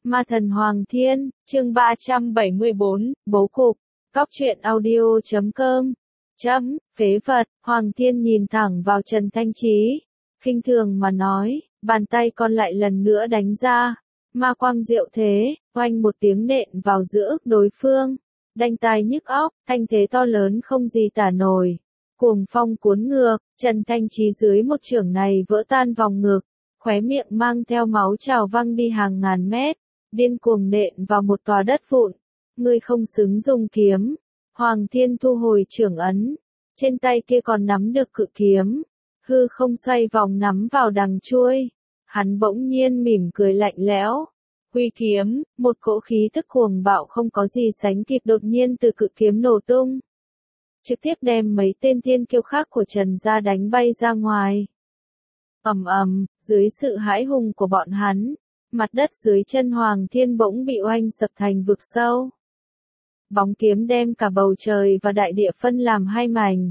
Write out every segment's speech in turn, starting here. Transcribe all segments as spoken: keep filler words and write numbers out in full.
Ma thần Hoàng Thiên, chương ba trăm bảy mươi bốn, bố cục, cóc truyện audio chấm com, chấm, phế vật, Hoàng Thiên nhìn thẳng vào Trần Thanh Chí, khinh thường mà nói, bàn tay con lại lần nữa đánh ra, ma quang diệu thế, oanh một tiếng nện vào giữa ức đối phương, đanh tai nhức óc, thanh thế to lớn không gì tả nổi, cuồng phong cuốn ngược, Trần Thanh Chí dưới một chưởng này vỡ tan vòng ngực, khóe miệng mang theo máu trào văng đi hàng ngàn mét, điên cuồng nện vào một tòa đất vụn, ngươi không xứng dùng kiếm. Hoàng Thiên thu hồi chưởng ấn, trên tay kia còn nắm được cự kiếm, hư không xoay vòng nắm vào đằng chuôi, hắn bỗng nhiên mỉm cười lạnh lẽo, huy kiếm, một cỗ khí tức cuồng bạo không có gì sánh kịp đột nhiên từ cự kiếm nổ tung, trực tiếp đem mấy tên thiên kiêu khác của Trần gia đánh bay ra ngoài. Ầm ầm, dưới sự hãi hùng của bọn hắn, mặt đất dưới chân Hoàng Thiên bỗng bị oanh sập thành vực sâu. Bóng kiếm đem cả bầu trời và đại địa phân làm hai mảnh,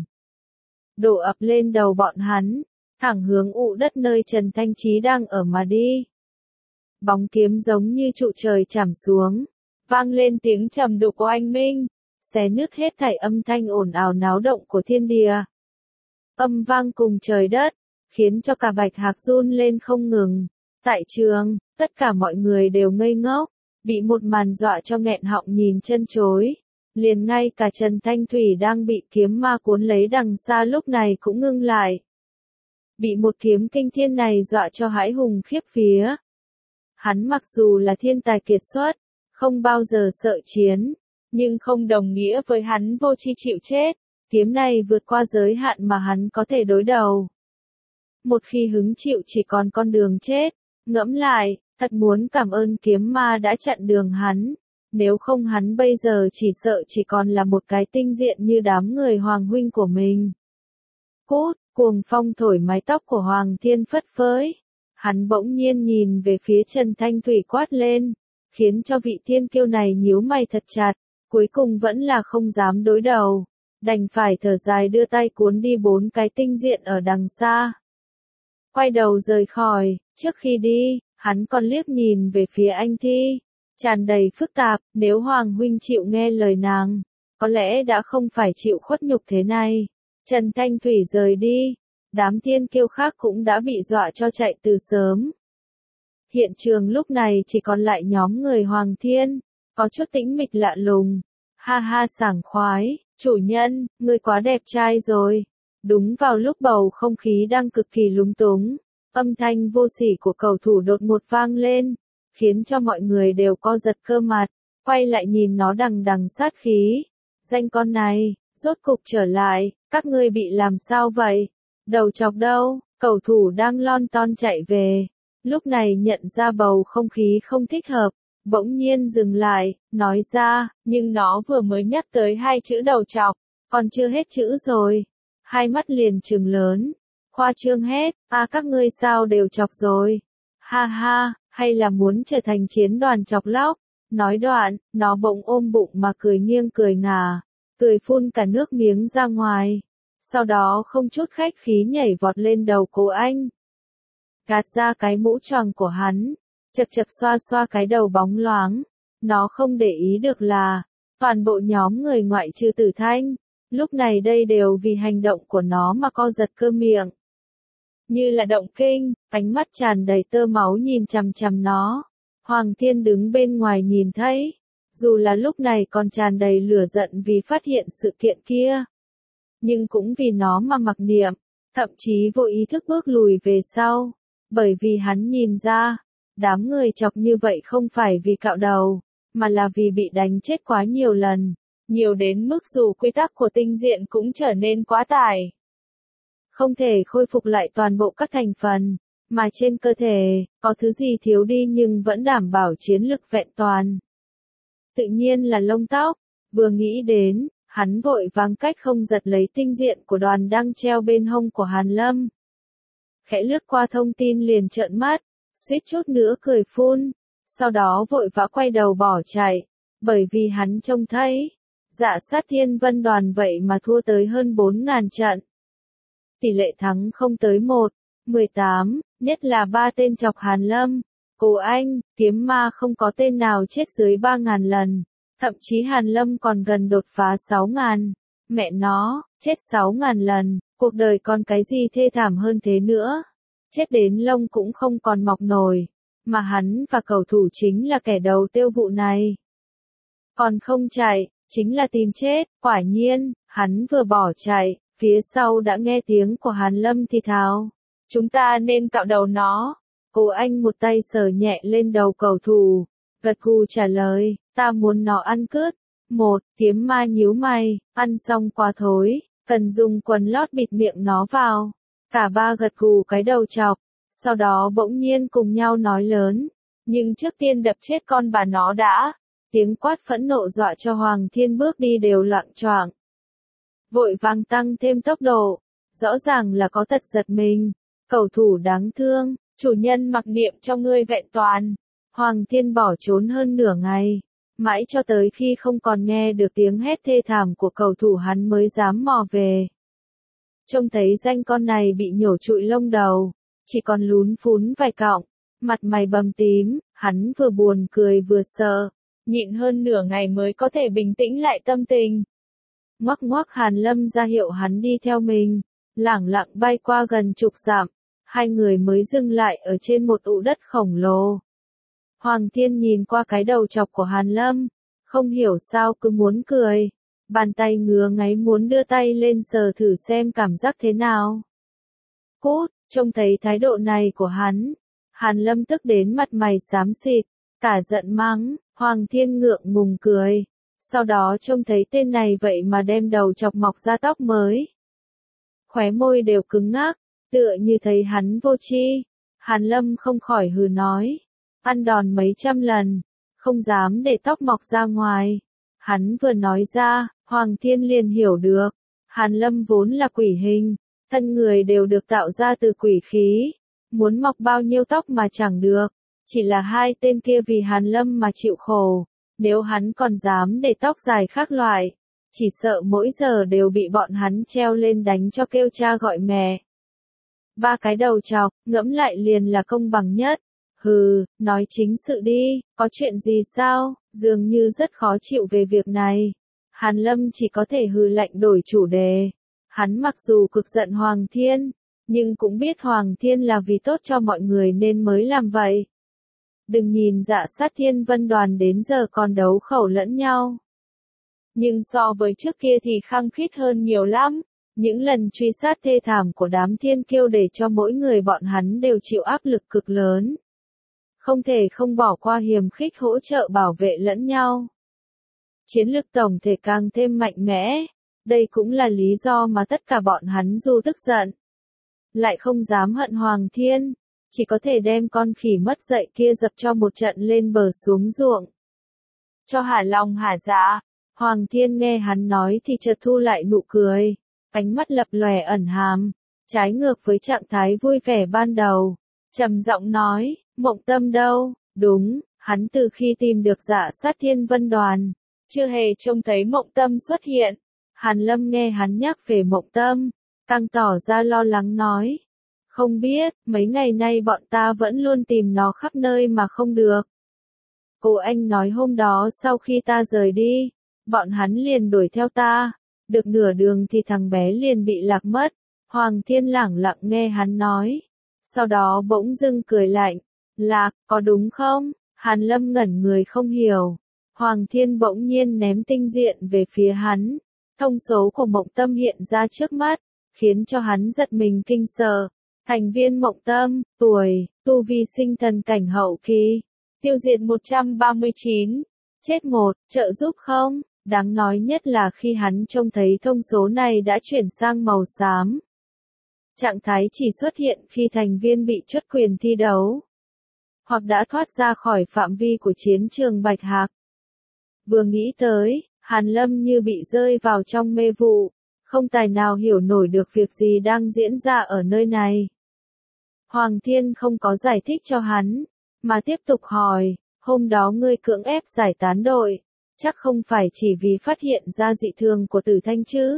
đổ ập lên đầu bọn hắn, thẳng hướng ụ đất nơi Trần Thanh Chí đang ở mà đi. Bóng kiếm giống như trụ trời chảm xuống, vang lên tiếng trầm đục của oanh minh, xé nứt hết thảy âm thanh ồn ào náo động của thiên địa. Âm vang cùng trời đất, khiến cho cả Bạch Hạc run lên không ngừng. Tại trường, tất cả mọi người đều ngây ngốc, bị một màn dọa cho nghẹn họng nhìn chân chối. Liền ngay cả Trần Thanh Thủy đang bị kiếm ma cuốn lấy đằng xa lúc này cũng ngưng lại. Bị một kiếm kinh thiên này dọa cho hãi hùng khiếp vía. Hắn mặc dù là thiên tài kiệt xuất, không bao giờ sợ chiến, nhưng không đồng nghĩa với hắn vô chi chịu chết. Kiếm này vượt qua giới hạn mà hắn có thể đối đầu. Một khi hứng chịu chỉ còn con đường chết, ngẫm lại, thật muốn cảm ơn kiếm ma đã chặn đường hắn, nếu không hắn bây giờ chỉ sợ chỉ còn là một cái tinh diện như đám người hoàng huynh của mình. Cút, cuồng phong thổi mái tóc của Hoàng Thiên phất phới, hắn bỗng nhiên nhìn về phía Trần Thanh Thủy quát lên, khiến cho vị thiên kiêu này nhíu mày thật chặt, cuối cùng vẫn là không dám đối đầu, đành phải thở dài đưa tay cuốn đi bốn cái tinh diện ở đằng xa. Quay đầu rời khỏi, trước khi đi, hắn còn liếc nhìn về phía anh Thi, tràn đầy phức tạp, nếu Hoàng huynh chịu nghe lời nàng, có lẽ đã không phải chịu khuất nhục thế này. Trần Thanh Thủy rời đi, đám thiên kiêu khác cũng đã bị dọa cho chạy từ sớm. Hiện trường lúc này chỉ còn lại nhóm người Hoàng Thiên, có chút tĩnh mịch lạ lùng, ha ha sảng khoái, chủ nhân, ngươi quá đẹp trai rồi. Đúng vào lúc bầu không khí đang cực kỳ lúng túng, âm thanh vô sỉ của cầu thủ đột ngột vang lên, khiến cho mọi người đều co giật cơ mặt, quay lại nhìn nó đằng đằng sát khí. Danh con này, rốt cục trở lại, các ngươi bị làm sao vậy? Đầu chọc đâu? Cầu thủ đang lon ton chạy về, lúc này nhận ra bầu không khí không thích hợp, bỗng nhiên dừng lại, nói ra, nhưng nó vừa mới nhắc tới hai chữ đầu chọc, còn chưa hết chữ rồi. Hai mắt liền trừng lớn, khoa trương hết, à các ngươi sao đều chọc rồi, ha ha, hay là muốn trở thành chiến đoàn chọc lóc, nói đoạn, nó bỗng ôm bụng mà cười nghiêng cười ngả, cười phun cả nước miếng ra ngoài, sau đó không chút khách khí nhảy vọt lên đầu Cố Anh, gạt ra cái mũ tròn của hắn, chật chật xoa xoa cái đầu bóng loáng, nó không để ý được là, toàn bộ nhóm người ngoại trừ Tử Thanh, lúc này đây đều vì hành động của nó mà co giật cơ miệng. Như là động kinh, ánh mắt tràn đầy tơ máu nhìn chằm chằm nó. Hoàng Thiên đứng bên ngoài nhìn thấy, dù là lúc này còn tràn đầy lửa giận vì phát hiện sự kiện kia. Nhưng cũng vì nó mà mặc niệm, thậm chí vô ý thức bước lùi về sau. Bởi vì hắn nhìn ra, đám người chọc như vậy không phải vì cạo đầu, mà là vì bị đánh chết quá nhiều lần. Nhiều đến mức dù quy tắc của tinh diện cũng trở nên quá tải. Không thể khôi phục lại toàn bộ các thành phần, mà trên cơ thể, có thứ gì thiếu đi nhưng vẫn đảm bảo chiến lực vẹn toàn. Tự nhiên là lông tóc, vừa nghĩ đến, hắn vội vàng cách không giật lấy tinh diện của Đoàn đang treo bên hông của Hàn Lâm. Khẽ lướt qua thông tin liền trợn mắt, suýt chút nữa cười phun, sau đó vội vã quay đầu bỏ chạy, bởi vì hắn trông thấy, Dạ Sát Thiên Vân Đoàn vậy mà thua tới hơn bốn nghìn trận. Tỷ lệ thắng không tới một, mười tám, nhất là ba tên chọc Hàn Lâm, Cô anh, kiếm ma không có tên nào chết dưới ba ngàn lần. Thậm chí Hàn Lâm còn gần đột phá sáu ngàn. Mẹ nó, chết sáu ngàn lần, cuộc đời còn cái gì thê thảm hơn thế nữa. Chết đến lông cũng không còn mọc nổi. Mà hắn và cầu thủ chính là kẻ đầu tiêu vụ này. Còn không chạy, chính là tìm chết. Quả nhiên, hắn vừa bỏ chạy, phía sau đã nghe tiếng của Hàn Lâm thì thào. Chúng ta nên cạo đầu nó. Cô anh một tay sờ nhẹ lên đầu cầu thủ, gật gù trả lời, ta muốn nó ăn cứt. Một, kiếm ma nhíu mày, ăn xong quá thối, cần dùng quần lót bịt miệng nó vào. Cả ba gật gù cái đầu chọc, sau đó bỗng nhiên cùng nhau nói lớn, nhưng trước tiên đập chết con bà nó đã. Tiếng quát phẫn nộ dọa cho Hoàng Thiên bước đi đều loạng choạng. Vội vàng tăng thêm tốc độ, rõ ràng là có tật giật mình. Cầu thủ đáng thương, chủ nhân mặc niệm cho ngươi vẹn toàn. Hoàng Thiên bỏ trốn hơn nửa ngày, mãi cho tới khi không còn nghe được tiếng hét thê thảm của cầu thủ hắn mới dám mò về. Trông thấy danh con này bị nhổ trụi lông đầu, chỉ còn lún phún vài cọng, mặt mày bầm tím, hắn vừa buồn cười vừa sợ, nhịn hơn nửa ngày mới có thể bình tĩnh lại tâm tình. Ngoắc ngoắc Hàn Lâm ra hiệu hắn đi theo mình, lẳng lặng bay qua gần chục dặm, hai người mới dừng lại ở trên một ụ đất khổng lồ. Hoàng Thiên nhìn qua cái đầu chọc của Hàn Lâm, không hiểu sao cứ muốn cười, bàn tay ngứa ngáy muốn đưa tay lên sờ thử xem cảm giác thế nào. Cút, trông thấy thái độ này của hắn, Hàn Lâm tức đến mặt mày xám xịt, cả giận mắng, Hoàng Thiên ngượng ngùng cười, sau đó trông thấy tên này vậy mà đem đầu chọc mọc ra tóc mới. Khóe môi đều cứng ngắc, tựa như thấy hắn vô tri. Hàn Lâm không khỏi hừ nói, ăn đòn mấy trăm lần, không dám để tóc mọc ra ngoài. Hắn vừa nói ra, Hoàng Thiên liền hiểu được, Hàn Lâm vốn là quỷ hình, thân người đều được tạo ra từ quỷ khí, muốn mọc bao nhiêu tóc mà chẳng được, chỉ là hai tên kia vì Hàn Lâm mà chịu khổ, nếu hắn còn dám để tóc dài khác loại, chỉ sợ mỗi giờ đều bị bọn hắn treo lên đánh cho kêu cha gọi mẹ. Ba cái đầu chọc, ngẫm lại liền là công bằng nhất. Hừ, nói chính sự đi, có chuyện gì sao, dường như rất khó chịu về việc này. Hàn Lâm chỉ có thể hừ lạnh đổi chủ đề. Hắn mặc dù cực giận Hoàng Thiên, nhưng cũng biết Hoàng Thiên là vì tốt cho mọi người nên mới làm vậy. Đừng nhìn Dạ Sát Thiên Vân đoàn đến giờ còn đấu khẩu lẫn nhau. Nhưng so với trước kia thì khăng khít hơn nhiều lắm. Những lần truy sát thê thảm của đám thiên kiêu để cho mỗi người bọn hắn đều chịu áp lực cực lớn. Không thể không bỏ qua hiềm khích hỗ trợ bảo vệ lẫn nhau. Chiến lực tổng thể càng thêm mạnh mẽ. Đây cũng là lý do mà tất cả bọn hắn dù tức giận, lại không dám hận Hoàng Thiên, chỉ có thể đem con khỉ mất dạy kia dập cho một trận lên bờ xuống ruộng. Cho hả lòng hả dạ, Hoàng Thiên nghe hắn nói thì chợt thu lại nụ cười, ánh mắt lập lòe ẩn hàm, trái ngược với trạng thái vui vẻ ban đầu, trầm giọng nói, Mộng Tâm đâu? Đúng, hắn từ khi tìm được Dạ Sát Thiên Vân đoàn, chưa hề trông thấy Mộng Tâm xuất hiện. Hàn Lâm nghe hắn nhắc về Mộng Tâm, càng tỏ ra lo lắng nói, không biết, mấy ngày nay bọn ta vẫn luôn tìm nó khắp nơi mà không được. Cô anh nói hôm đó sau khi ta rời đi, bọn hắn liền đuổi theo ta, được nửa đường thì thằng bé liền bị lạc mất. Hoàng Thiên lẳng lặng nghe hắn nói, sau đó bỗng dưng cười lạnh, lạc, có đúng không? Hàn Lâm ngẩn người không hiểu. Hoàng Thiên bỗng nhiên ném tinh diện về phía hắn, thông số của Mộng Tâm hiện ra trước mắt, khiến cho hắn giật mình kinh sợ. Thành viên Mộng Tâm, tuổi, tu vi sinh thần cảnh hậu kỳ, tiêu diệt một trăm ba mươi chín, chết một, trợ giúp không? Đáng nói nhất là khi hắn trông thấy thông số này đã chuyển sang màu xám. Trạng thái chỉ xuất hiện khi thành viên bị truất quyền thi đấu, hoặc đã thoát ra khỏi phạm vi của chiến trường Bạch Hạc. Vừa nghĩ tới, Hàn Lâm như bị rơi vào trong mê vụ, không tài nào hiểu nổi được việc gì đang diễn ra ở nơi này. Hoàng Thiên không có giải thích cho hắn, mà tiếp tục hỏi, hôm đó ngươi cưỡng ép giải tán đội, chắc không phải chỉ vì phát hiện ra dị thường của Tử Thanh chứ?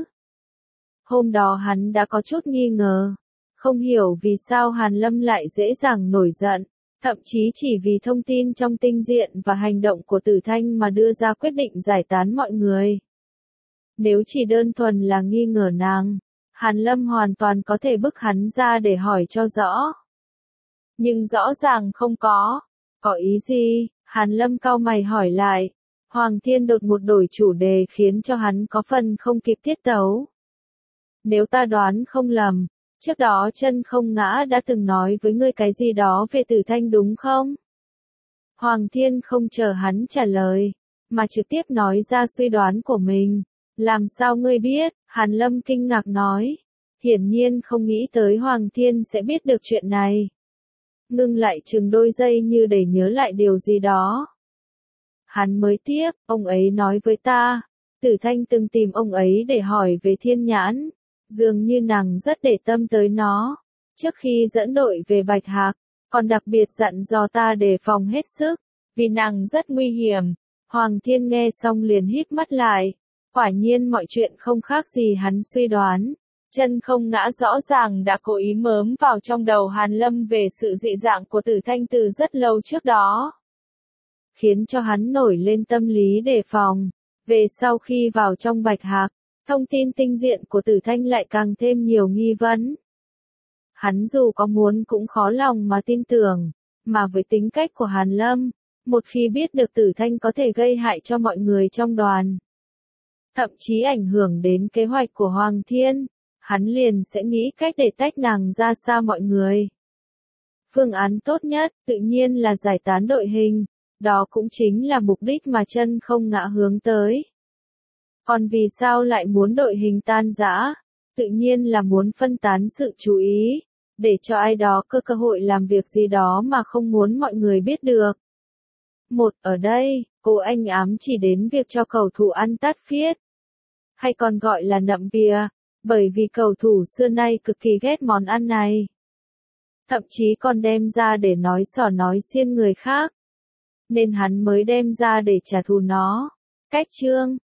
Hôm đó hắn đã có chút nghi ngờ, không hiểu vì sao Hàn Lâm lại dễ dàng nổi giận, Thậm chí chỉ vì thông tin trong tinh diện và hành động của Tử Thanh mà đưa ra quyết định giải tán mọi người. Nếu chỉ đơn thuần là nghi ngờ nàng, Hàn Lâm hoàn toàn có thể bức hắn ra để hỏi cho rõ. Nhưng rõ ràng không có. Có ý gì? Hàn Lâm cau mày hỏi lại. Hoàng Thiên đột ngột đổi chủ đề khiến cho hắn có phần không kịp tiết tấu. Nếu ta đoán không lầm, trước đó Chân Không Ngã đã từng nói với ngươi cái gì đó về Tử Thanh đúng không? Hoàng Thiên không chờ hắn trả lời, mà trực tiếp nói ra suy đoán của mình. Làm sao ngươi biết? Hàn Lâm kinh ngạc nói. Hiển nhiên không nghĩ tới Hoàng Thiên sẽ biết được chuyện này. Ngưng lại chừng đôi giây như để nhớ lại điều gì đó. Hắn mới tiếp, ông ấy nói với ta, Tử Thanh từng tìm ông ấy để hỏi về thiên nhãn, dường như nàng rất để tâm tới nó, trước khi dẫn đội về Bạch Hạc, còn đặc biệt dặn dò ta đề phòng hết sức, vì nàng rất nguy hiểm. Hoàng Thiên nghe xong liền híp mắt lại, quả nhiên mọi chuyện không khác gì hắn suy đoán. Chân Không Ngã rõ ràng đã cố ý mớm vào trong đầu Hàn Lâm về sự dị dạng của Tử Thanh từ rất lâu trước đó, khiến cho hắn nổi lên tâm lý đề phòng. Về sau khi vào trong Bạch Hạc, thông tin tinh diện của Tử Thanh lại càng thêm nhiều nghi vấn. Hắn dù có muốn cũng khó lòng mà tin tưởng, mà với tính cách của Hàn Lâm, một khi biết được Tử Thanh có thể gây hại cho mọi người trong đoàn, thậm chí ảnh hưởng đến kế hoạch của Hoàng Thiên, hắn liền sẽ nghĩ cách để tách nàng ra xa mọi người. Phương án tốt nhất, tự nhiên là giải tán đội hình, đó cũng chính là mục đích mà Chân Không Ngã hướng tới. Còn vì sao lại muốn đội hình tan rã? Tự nhiên là muốn phân tán sự chú ý, để cho ai đó có cơ hội làm việc gì đó mà không muốn mọi người biết được. Một, ở đây, cô anh ám chỉ đến việc cho cầu thủ ăn tát phiết, hay còn gọi là nậm bia, bởi vì cầu thủ xưa nay cực kỳ ghét món ăn này. Thậm chí còn đem ra để nói xỏ nói xiên người khác. Nên hắn mới đem ra để trả thù nó. Cách chương